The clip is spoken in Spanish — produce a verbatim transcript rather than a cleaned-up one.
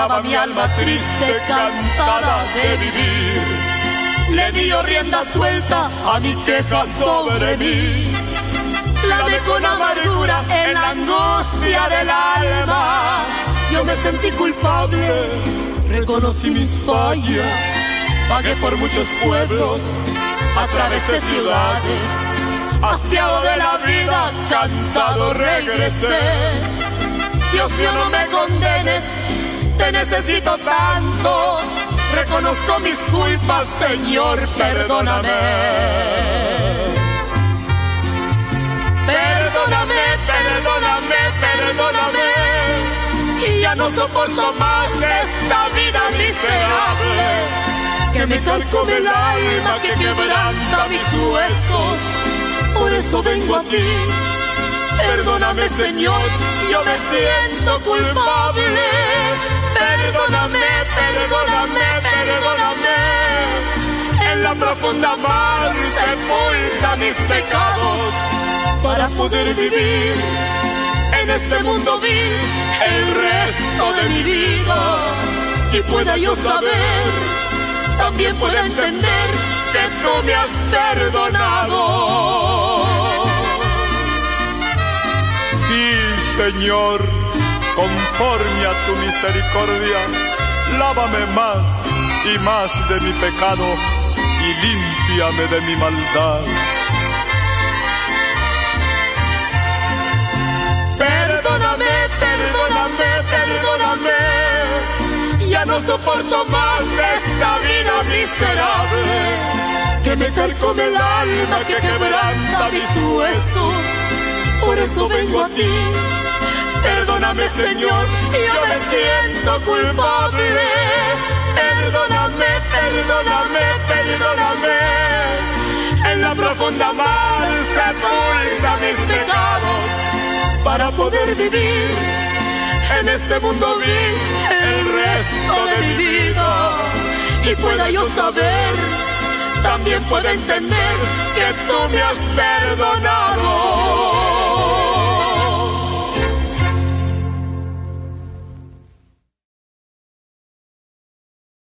estaba mi alma triste, cansada de vivir. Le dio rienda suelta a mi queja sobre mí. Clavé con amargura en la angustia del alma. Yo me sentí culpable, reconocí mis fallas. Vagué por muchos pueblos, a través de ciudades. Hastiado de la vida, cansado regresé. Dios mío, no me condenes, te necesito tanto. Reconozco mis culpas, Señor, perdóname. Perdóname, perdóname, perdóname. Y ya no soporto más esta vida miserable, que me carcome el alma, que quebranta mis huesos. Por eso vengo a ti. Perdóname, Señor, yo me siento culpable. Perdóname, perdóname, perdóname. En la profunda mar sepulta mis pecados, para poder vivir en este mundo vil el resto de mi vida. Y pueda yo saber, también pueda entender que tú me has perdonado. Sí, Señor, conforme a tu misericordia, lávame más y más de mi pecado y límpiame de mi maldad. Perdóname, perdóname, perdóname. Ya no soporto más esta vida miserable, que me carcome el alma, que quebranta mis huesos. Por eso vengo a ti. Perdóname, Señor, yo me siento culpable. Perdóname, perdóname, perdóname. En la profunda mar sepulta mis pecados, para poder vivir en este mundo vil el resto de mi vida. Y pueda yo saber, también pueda entender que tú me has perdonado.